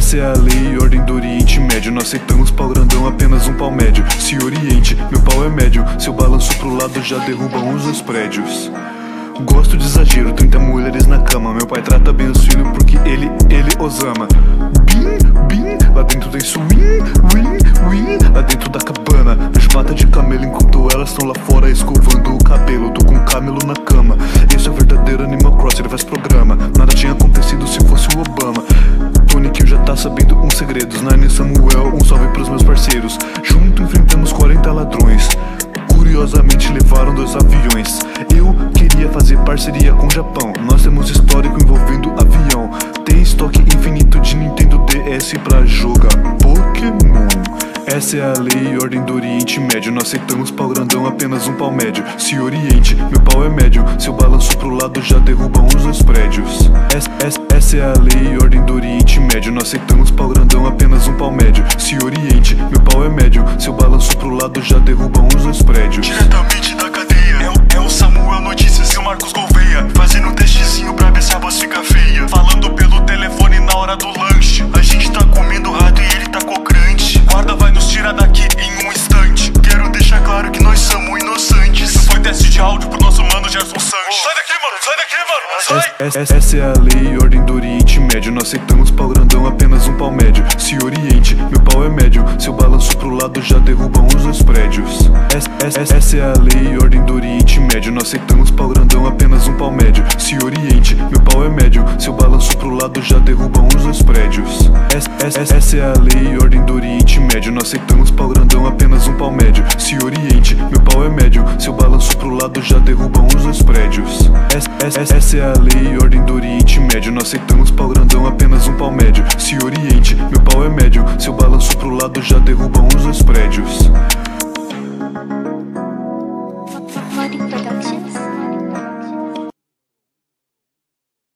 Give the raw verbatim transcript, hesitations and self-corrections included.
Essa é a lei e ordem do Oriente Médio. Não aceitamos pau grandão, apenas um pau médio. Se oriente, meu pau é médio. Seu balanço pro lado já derruba uns dois prédios. Gosto de exagero, trinta mulheres na cama. Meu pai trata bem os filhos porque ele, ele os ama. Bim, bim, lá dentro tem swing, wing, wing. Lá dentro da cabana, vejo pata de camelo enquanto elas estão lá fora escovando o cabelo. Tô com um camelo na cama. Esse é o verdadeiro Animal Cross, ele faz programa. Nada tinha acontecido se fosse o Obama. Tony Kill já tá sabendo uns segredos. Nine Samuel, um salve pros meus parceiros. Junto enfrentamos quarenta ladrões. Curiosamente levaram dois aviões. Eu queria fazer parceria com o Japão. Nós temos histórico envolvendo avião. Tem estoque infinito de Nintendo D S pra jogar Pokémon. Essa é a lei e ordem do Oriente Médio. Não aceitamos pau grandão, apenas um pau médio. Se oriente, meu pau é médio. Seu balanço pro lado já derruba uns dois prédios. Essa, essa, essa é a lei e ordem do Oriente Médio. Não aceitamos pau grandão, apenas um pau médio. Se oriente, meu pau é médio. Seu balanço pro lado já derruba uns dois prédios. Diretamente da cadeia, é o, é o Samuel Notícias e o Marcos Gouveia, fazendo um testezinho pra ver se a voz fica feia. Falando pelo telefone na hora do lanche. A gente tá comendo rato e ele tá cocrante. Guarda vai nos tirar daqui em um instante. Quero deixar claro que nós somos inocentes. Isso foi teste de áudio pro nosso mano Gerson Sanches. Sai daqui, mano, sai daqui, mano, sai! Essa, essa, essa é a lei e ordem do Oriente Médio. Não aceitamos pau grandão, apenas um pau médio. Se oriente, meu pau é médio. Seu balanço pro lado já derruba uns dois prédios. Essa, essa, essa é a lei e ordem do Oriente Médio. Não aceitamos pau grandão, apenas um pau médio. Se oriente, meu pau é médio. Seu balanço pro lado já derruba uns dois prédios. Essa, essa, essa é a lei e ordem do Oriente Médio. Não aceitamos pau grandão, apenas um pau médio. Se oriente, meu pau é médio. Seu balanço pro lado já derruba uns dois prédios. Essa, essa, essa é a lei e ordem do Oriente Médio. Não aceitamos pau grandão, apenas um pau médio. Se oriente, meu pau é médio. Seu balanço pro lado já derruba uns dois prédios.